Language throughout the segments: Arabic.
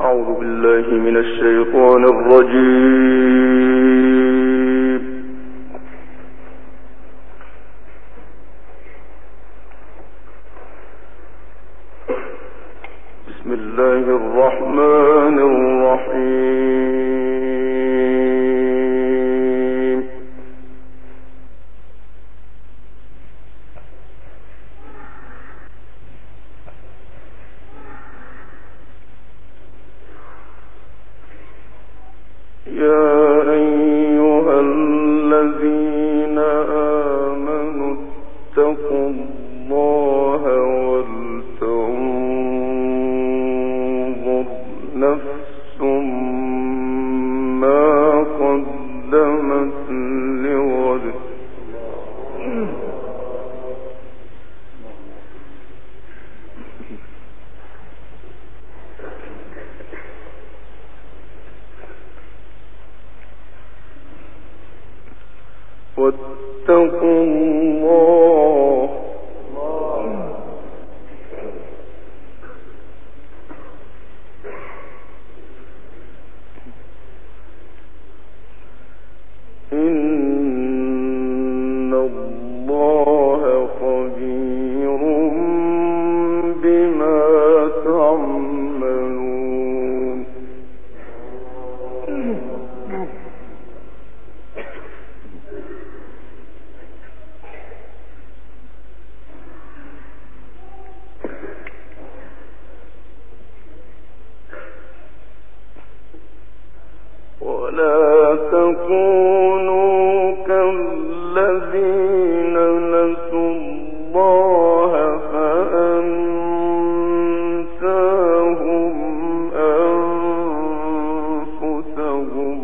من الشيطان الرجيم. بسم الله الرحمن الرحيم. يا أيها الذين آمنوا اتقوا الله ولتنظر نفس ما قدمت لغد. واتقوا الله إن الله خبير بما تعملون. ولا تكونوا كالذين نسوا الله فأنساهم أنفسهم.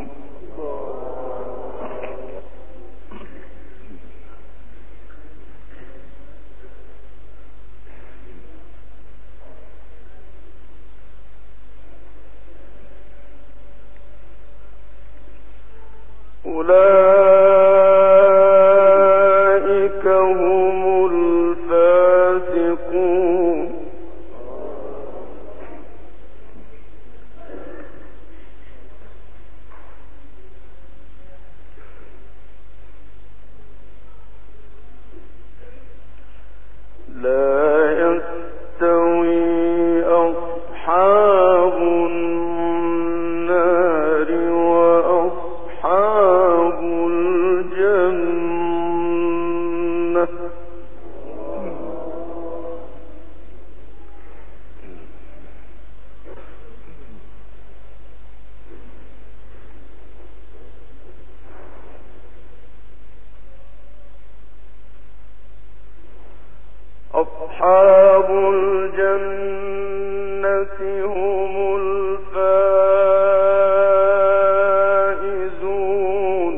أولئك هم الفاسقون. لا يستوي أصحاب النار وأصحاب الجنة. أصحاب الجنة هم الفائزون.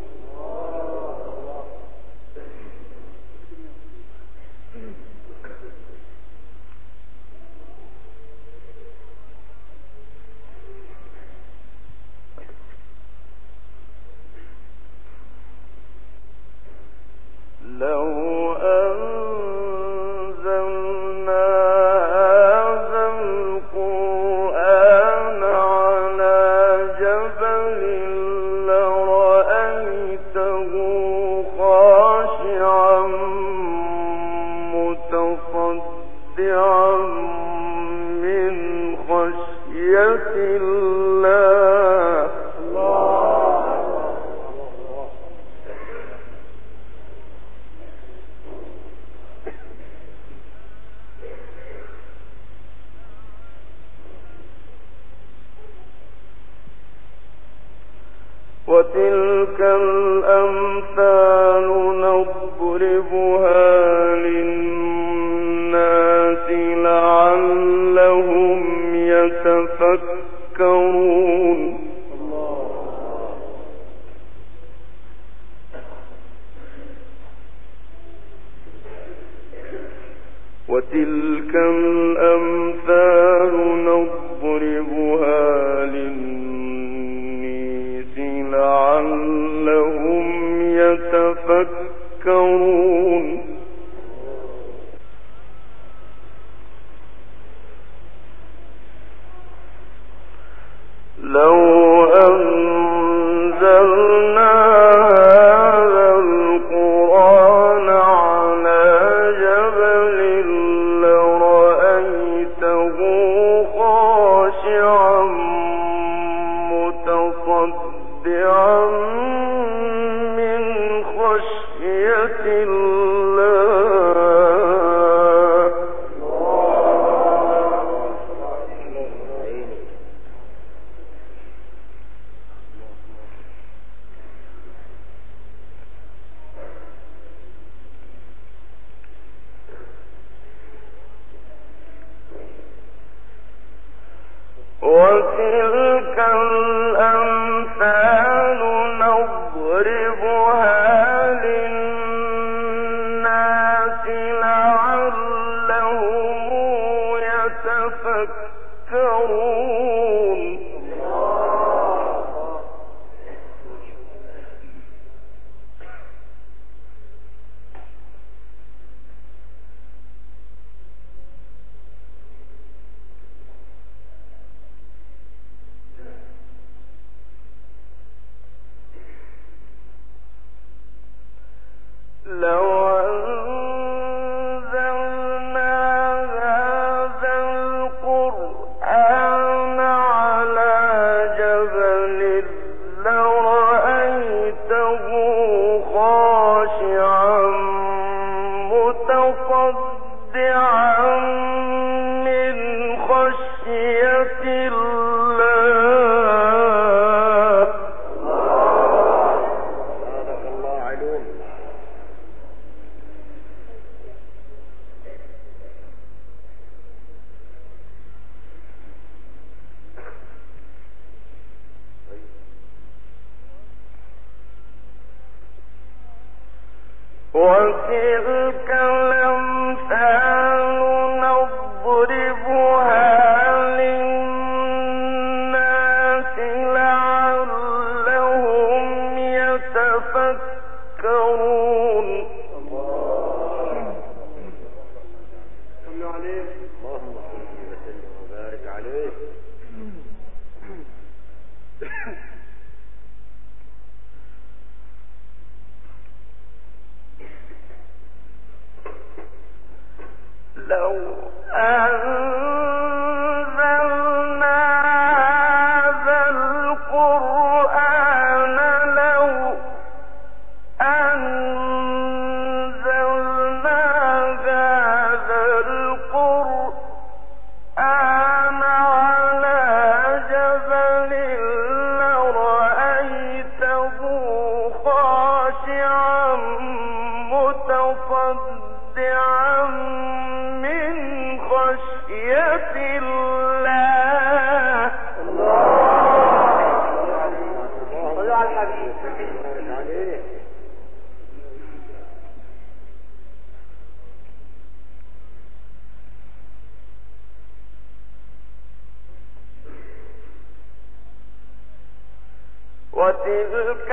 لو أنزلنا هذا القرآن على جبل لرأيته خاشعا متصدعا من خشية الله. وتلك الأمثال نضربها للناس لعلهم يتفكرون. وتلك الأمثال نضربها للناس لعلهم وتلك الأمثال نضربها للناس لعلهم يتفكرون. لو أنزلنا هذا القرآن على جبل لرأيته خاشعا متصدعا من خشية الله. صدق الله علوم. وتلك الأمثال نضربها للناس لعلهم يتفكرون. صلوا عليه. اللهم صل وسلم وبارك عليه. لو أنزلنا هذا القرآن على جبل لرأيته خاشعا متصدعا من خشية الله. صلوا على الحبيب. بارك عليه. وتلك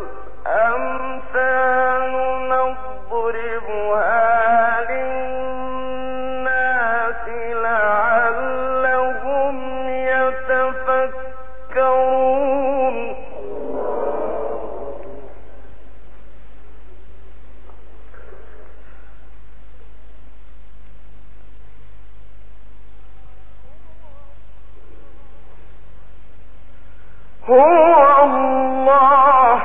الأمثال نضربها للناس لعلهم يتفكرون. هو الله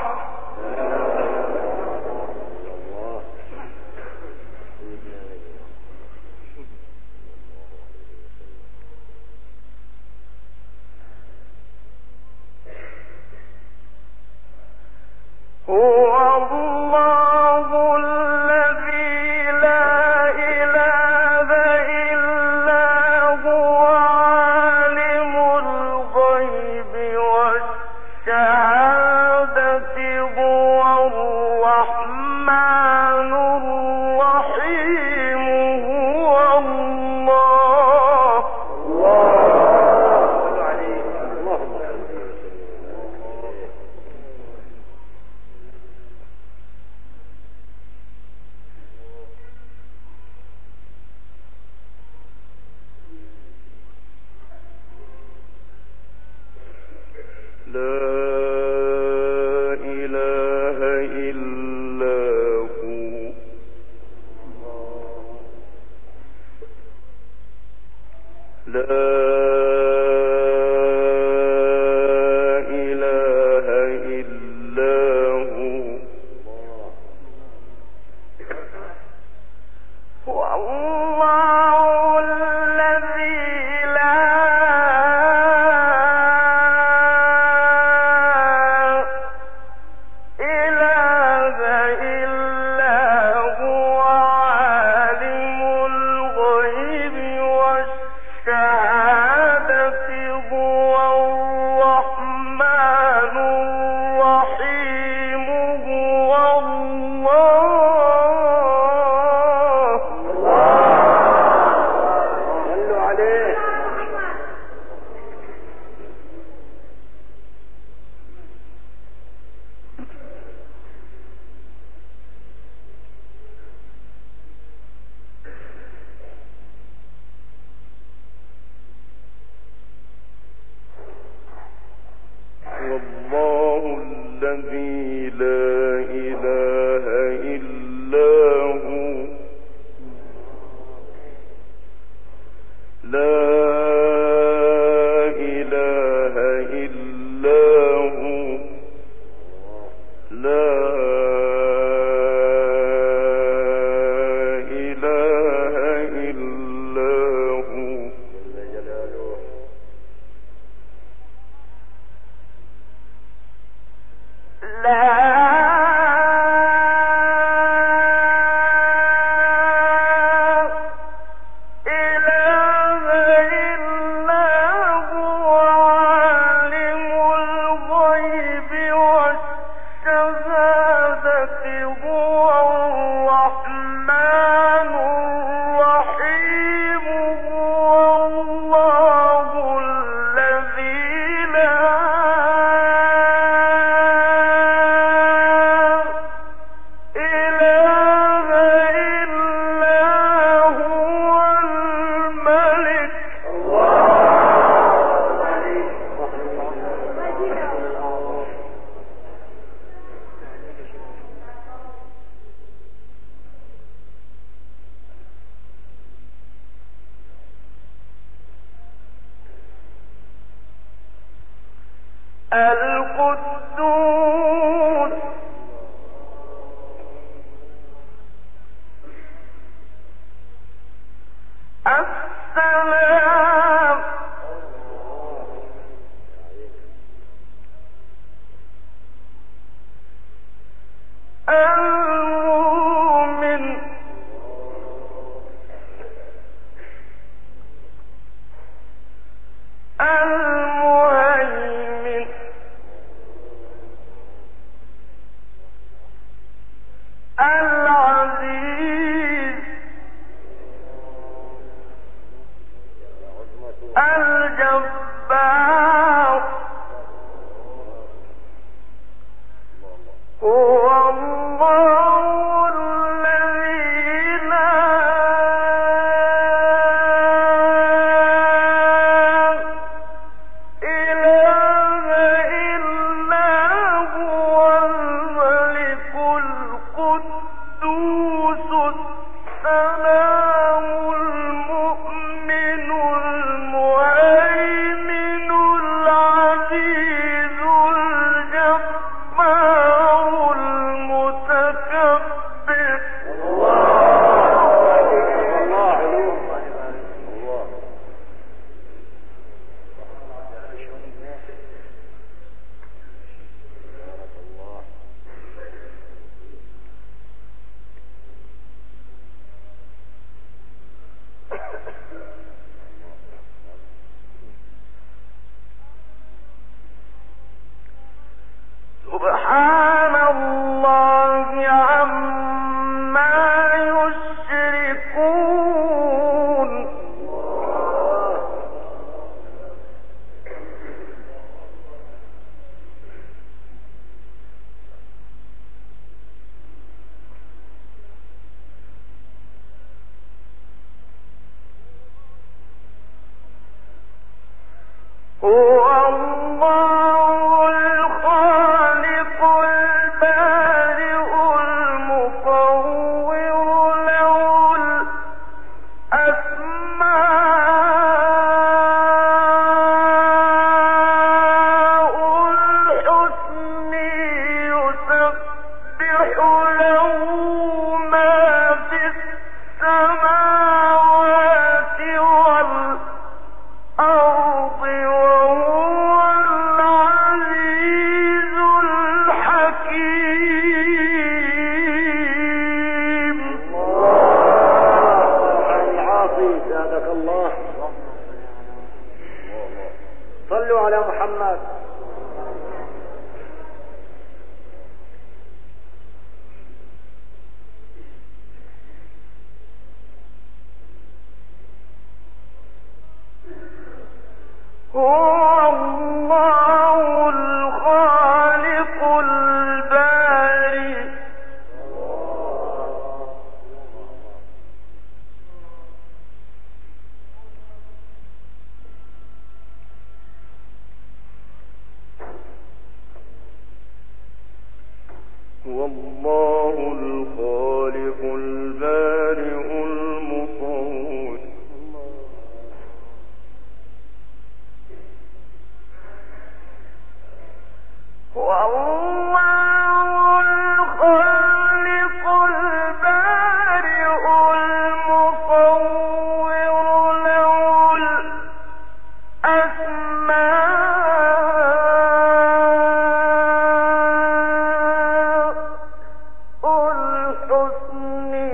هو الله الذي لا إله إلا هو عالم الغيب والشهادة هو الرحمن الرحيم. هو الله. صلوا عليه. اللهم صل وسلم. لا إله إلا هو. لا إله إلا هو. هو الله الذي لا إله إلا هو عالم الغيب والشهادة القدوس السلام المؤمن المهيمن العزيز الجبار هو الله الذي لا إله إلا هو الملك القدوس السلام المؤمن المهيمن العزيز الجبار المتكبر سبحان الله عما يشركون هو الله الخالق البارئ المصور له الأسماء الحسنى يسبح له ما في السماوات والأرض وهو العزيز الحكيم العاصي زادك الله. صلوا على محمد. هو الله الخالق البارئ هو الله الخالق البارئ المصور والله الخالق البارئ المصور له الأسماء الحسنى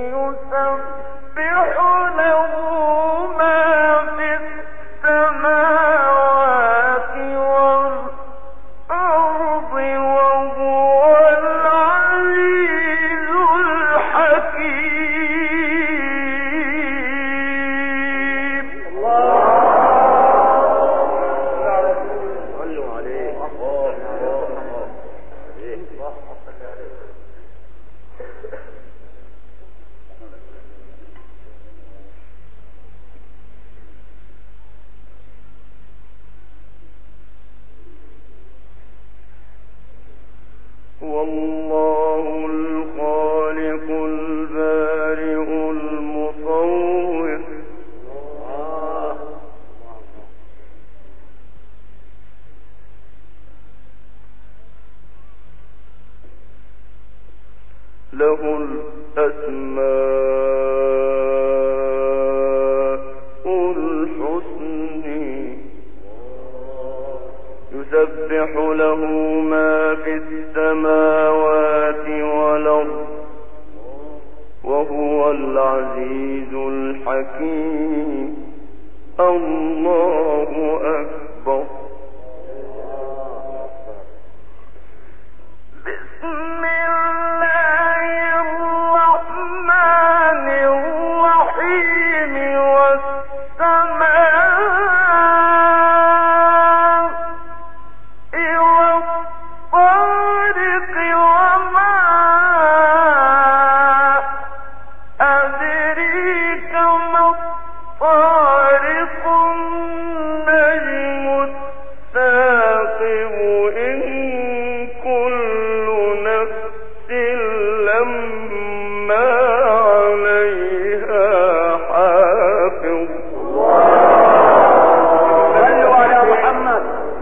يسبح له ما في السماوات والأرض وهو العزيز الحكيم صلوا عليه. والله الخالق البارئ المصور له الأسماء الحسنى يسبح له ما في السماوات والأرض وهو العزيز الحكيم. الله أكبر. بسم الله الرحمن الرحيم والسماء والطارق وما أدريك ما الطارق النجم الثاقب إن كل نفس لما عليها حافظ. صلوا على محمد.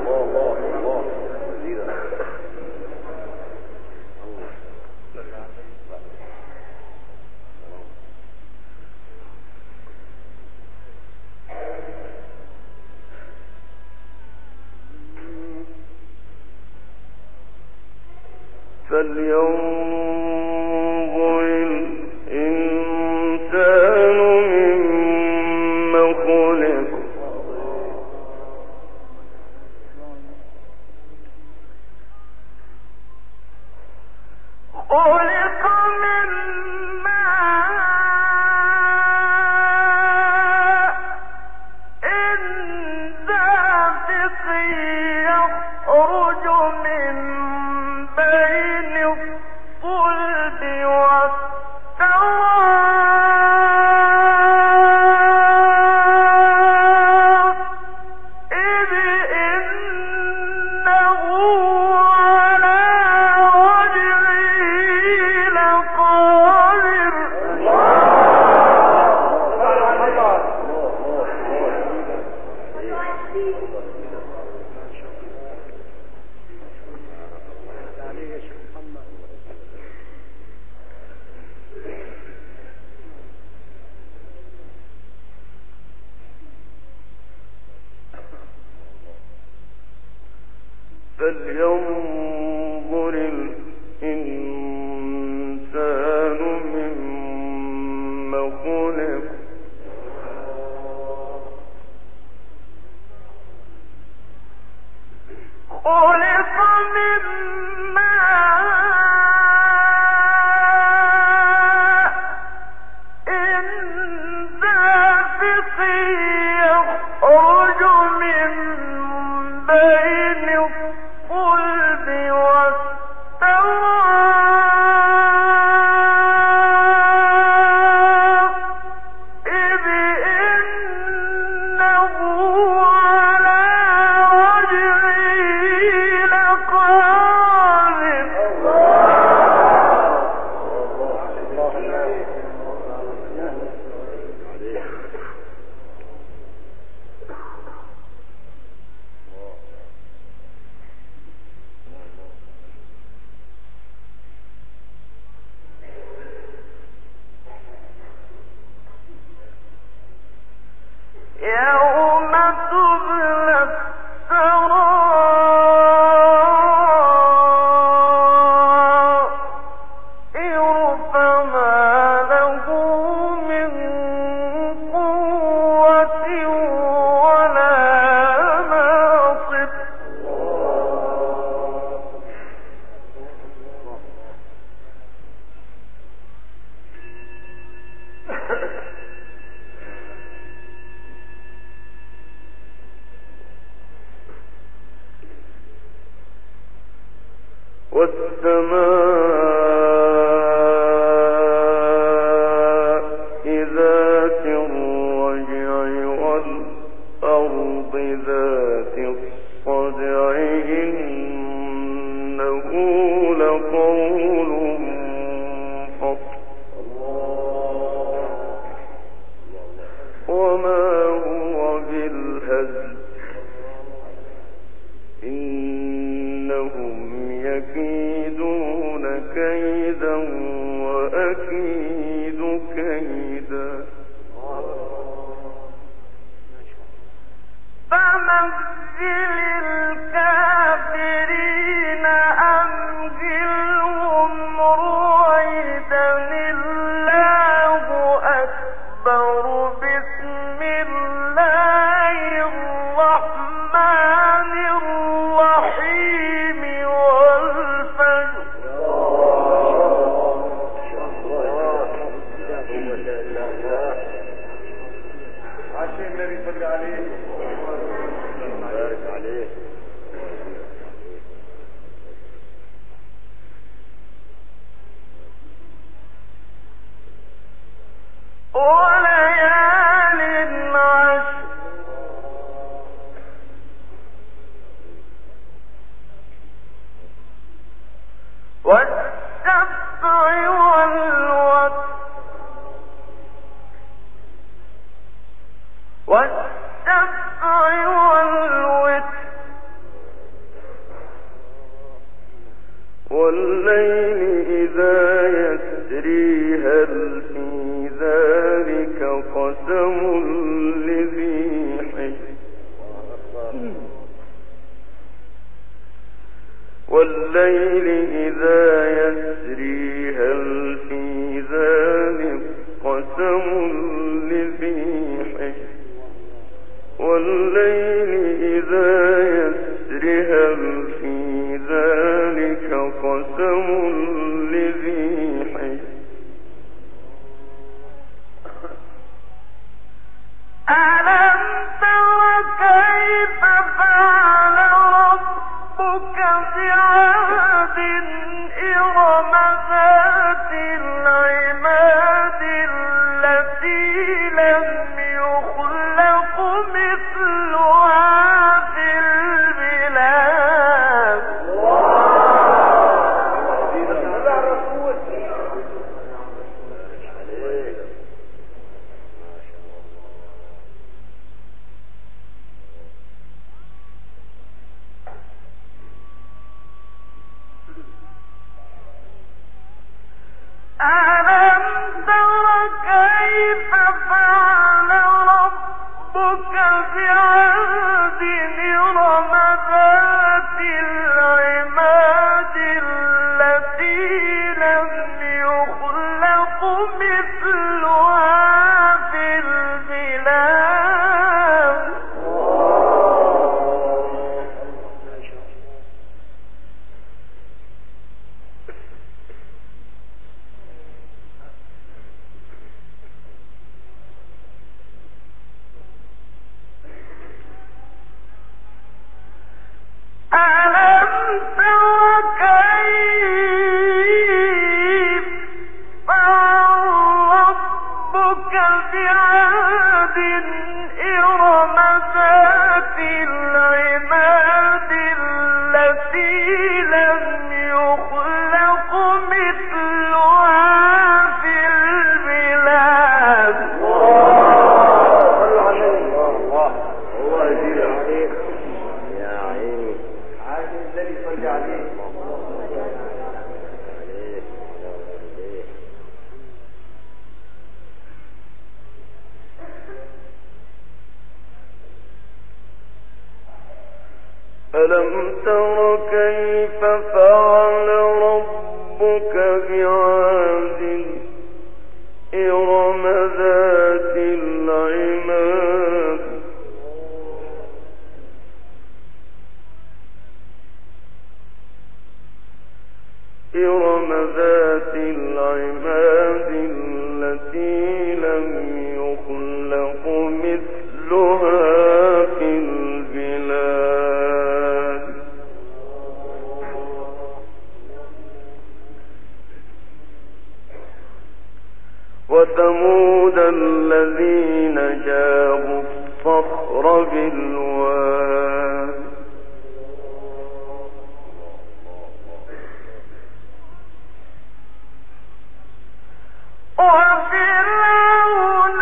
فلينظر الإنسان مما خلق. خلق من ماء دافق يخرج من بين الصلب والترائب إنه على وجهه لقادر. فلينظر الإنسان مما خلق. خلق من ماء دافق يخرج من بين الصلب والترائب إنه على وجهه لقادر. يوم تبلى السرائر فما له من قوة ولا ناصر. والسماء ذات الرجع والأرض ذات الصدع إنه لقول فصل وما هو بالهزل إنهم يكيدون كيدا والليل إذا يسري هل في ذلك قسم لذي حجر والليل إذا يسري هل في ذلك قسم لذي حجر ألم تر كيف فعل ربك بعاد إرم ذات العماد التي لم يخلق مثلها في البلاد ألم تر كيف فعل ربك بعاد إرم ذات العماد التي لم يخلق مثلها في البلاد ألم تر كيف فعل ربك بعاد إرم ذات العماد التي لم يخلق مثلها في البلاد ألم تر كيف فعل ربك بعاد إرم ذات العماد إرم ذات العماد التي لم يخلق مثلها في البلاد وثمود الذين جابوا الصخر بالواد وفرعون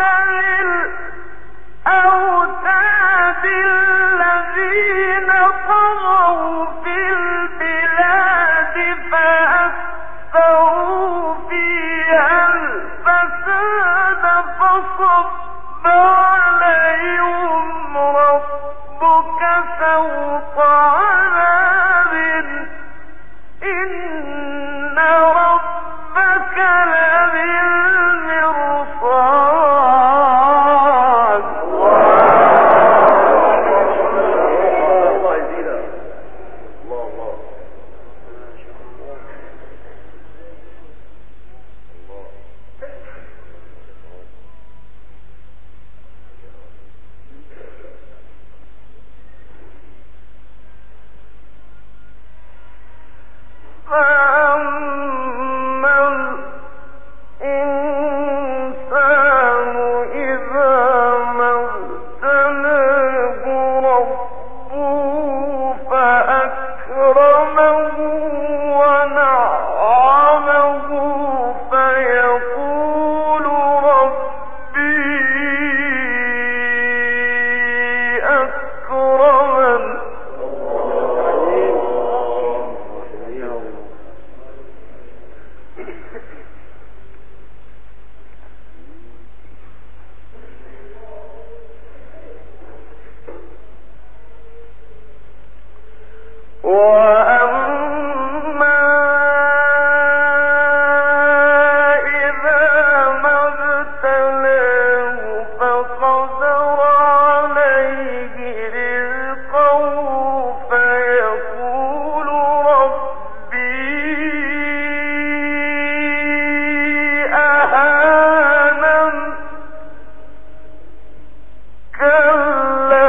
سوط عذاب إن ربك لبالمرصاد. الله يزيدها. الله فأما الإنسان إذا ما ابتلاه ربه فأكرمه ونعمه فيقول ربي أكرمن. وأما إذا ما ابتلاه فقدر عليه رزقه فيقول ربي أهانن. كلا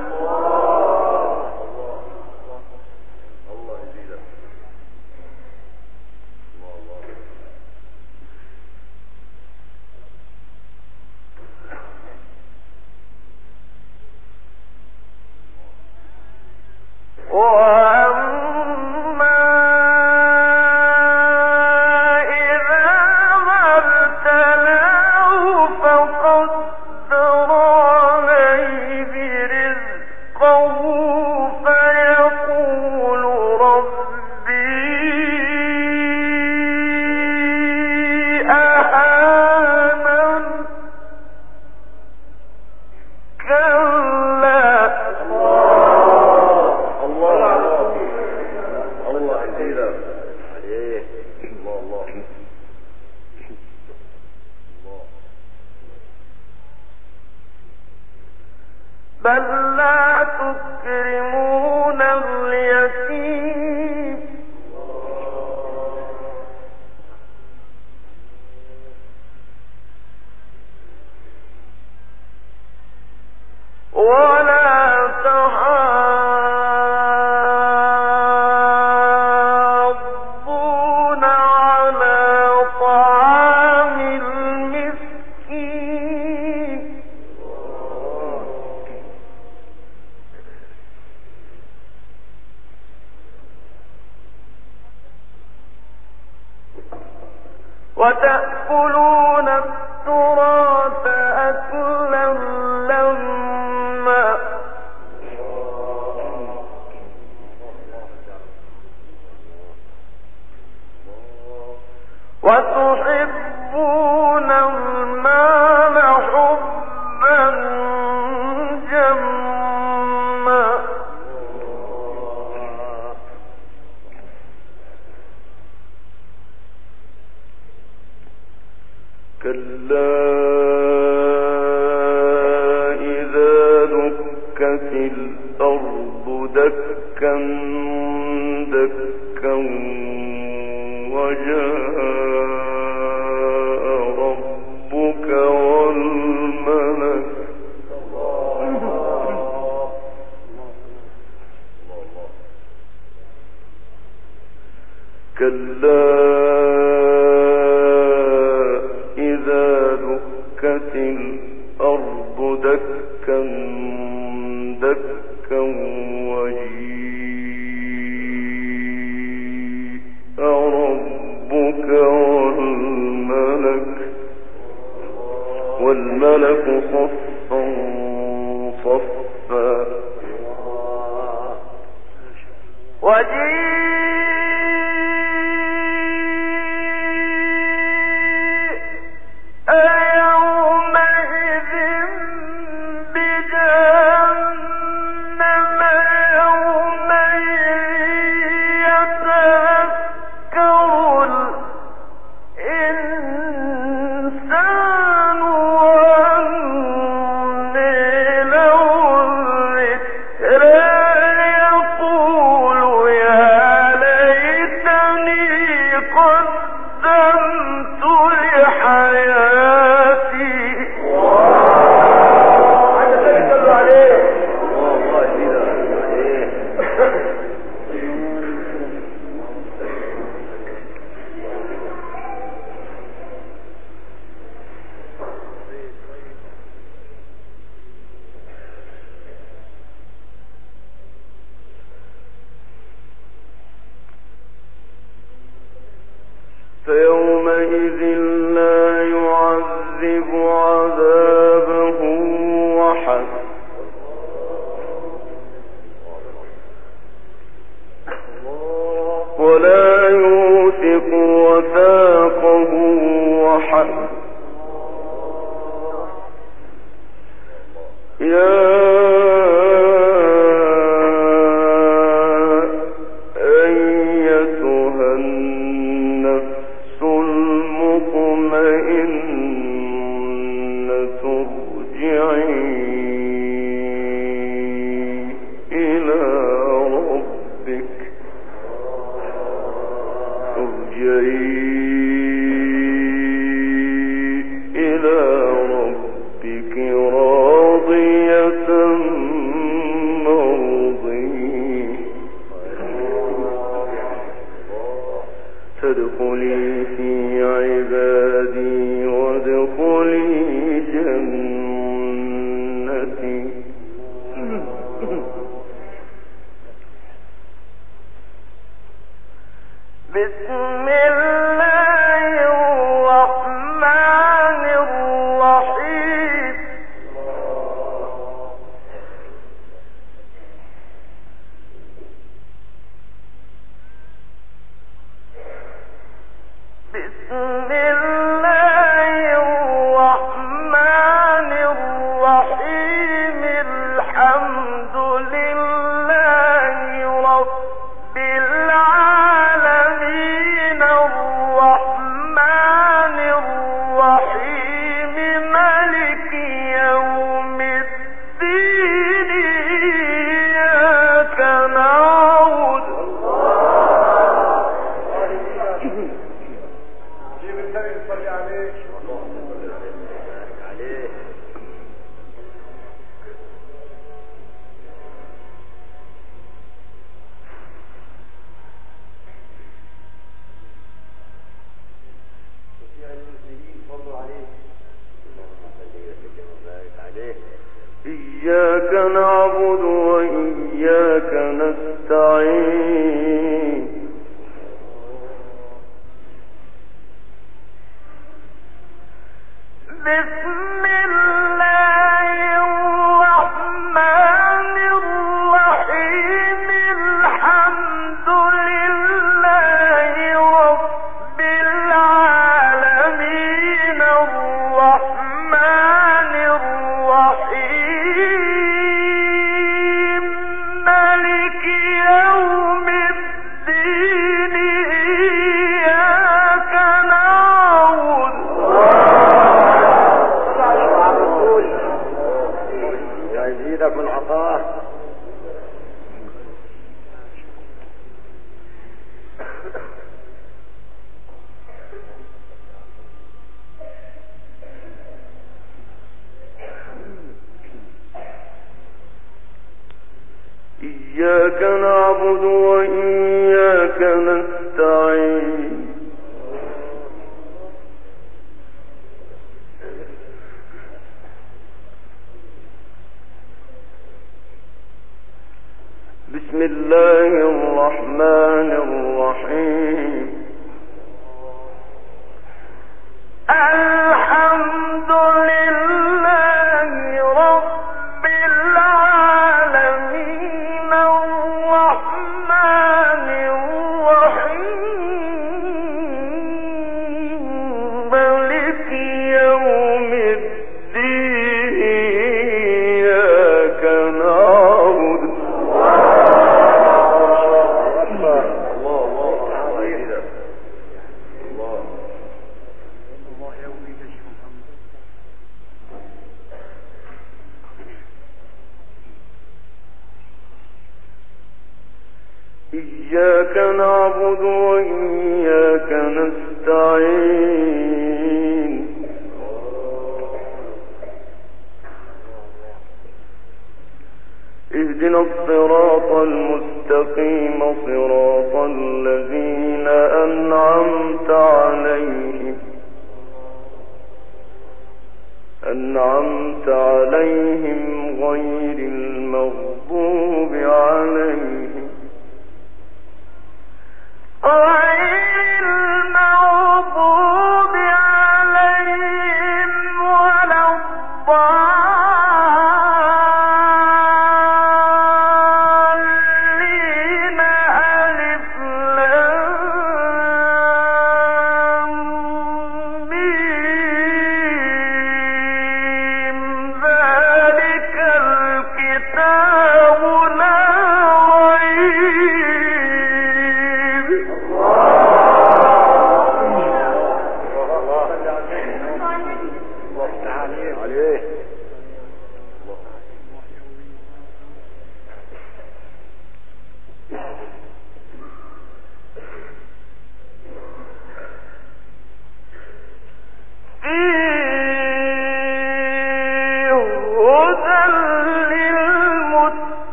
وأما إذا ما ابتلاه فقدر عليه رزقه فيقول ربي أهانن. كلا الله يزيدها. عليه. الله بل لا تكرمون اليتيم ولا تحاضون على طعام المسكين وتأكلون التراث أكلا لما وتحبون المال حبا جما كلا إذا دكت الأرض دكا دكا وجاء ربك والملك كلا إذا دكت الأرض دكا دكا وجيء ربك والملك صفا صفا يومئذ بجهنم فيومئذ لا يعذب عذابه أحد ولا يوثق وثاقه أحد. يا أيتها النفس المطمئنة ارجعي إلى ربك راضية مرضية فادخلي في عبادي وادخلي جنتي. بسم الله الرحمن الرحيم. بسم الله الرحمن الرحيم. الحمد لله رب العالمين الرحمن الرحيم مالك يوم الدين إياك نعبد إياك نعبد وإياك نستعين. بسم الله الرحمن الرحيم. الحمد لله رب العالمين الرحمن الرحيم مالك يوم الدين إياك نعبد يزيدك من عطاه. إياك نعبد وإياك نستعين. بسم الله الرحمن الرحيم. الحمد لله رب العالمين الرحمن الرحيم مالك يوم الدين إياك نعبد. إياك نعبد وإياك نستعين. اهدنا الصراط المستقيم صراط الذين أنعمت عليهم غير المغضوب عليهم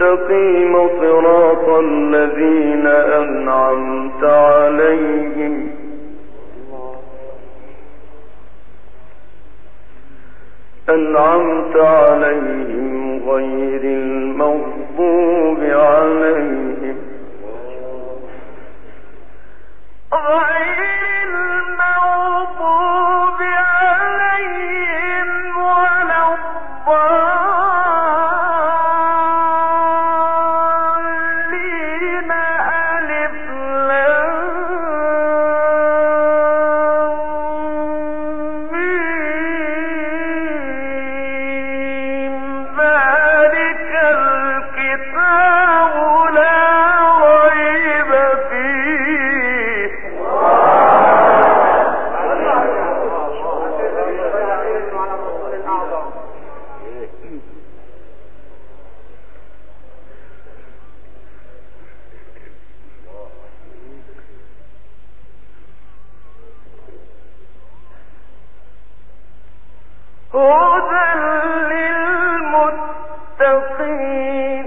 المستقيم صراط الذين أنعمت عليهم غير المغضوب عليهم ولا الضالين. ألف لام ميم. ذلك الكتاب لا ريب فيه. هدى للمتقين.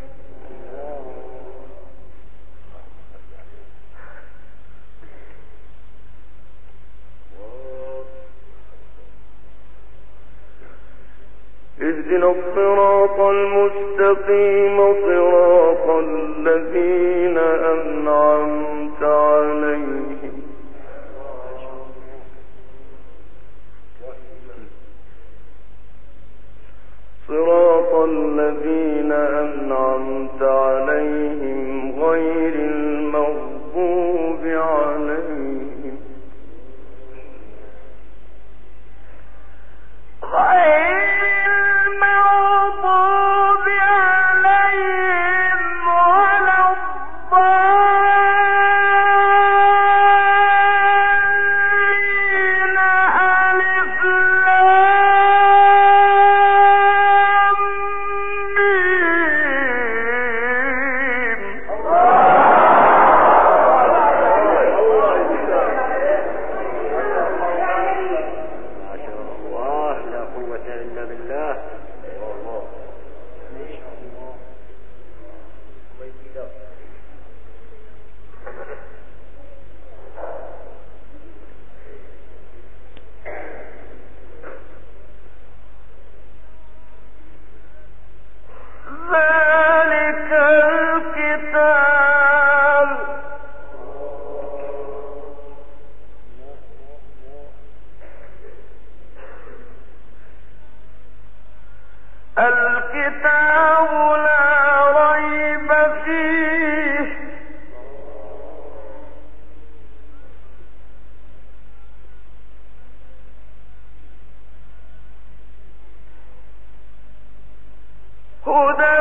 اهدنا الصراط المستقيم صراط الذين أنعمت عليهم غير المغضوب عليهم ولا الضالين. ألف لام ميم. ذلك الكتاب لا ريب فيه. هدى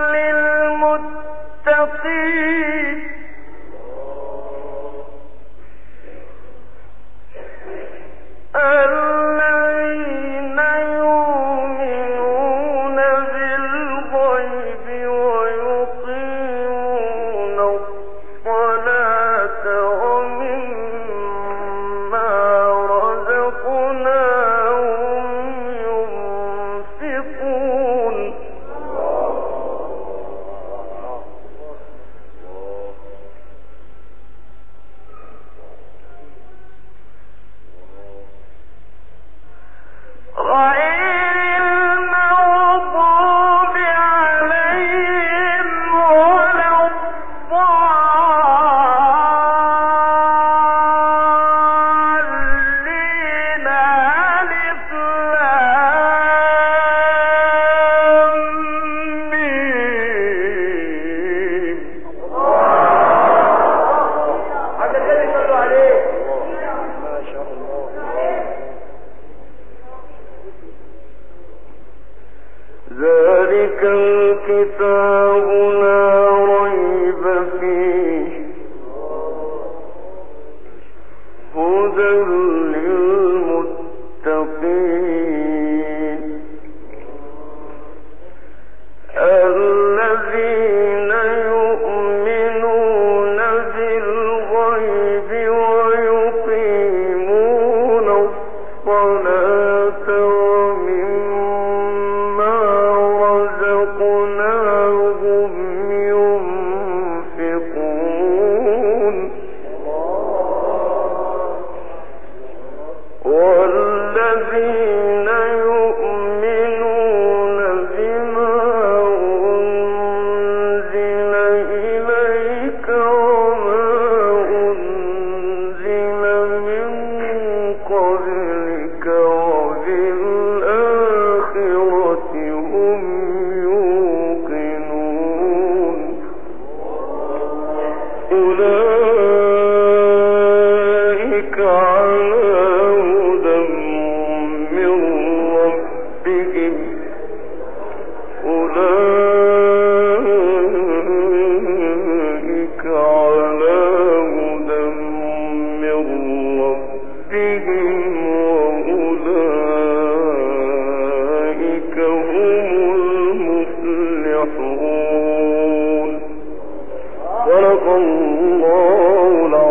للمتقين. الذين يؤمنون بالغيب ويقيمون الصلاة ومما رزقناهم ينفقون. غير المغضوب عليهم ولا الضالين. ألف لام ميم. ذلك الكتاب لا ريب فيه. هدى للمتقين. الذين يؤمنون بالغيب ويقيمون الصلاة ومما رزقناهم أولئك على هدى من ربهم أولئك على هدى من ربهم وأولئك هم المفلحون. صدق الله العظيم.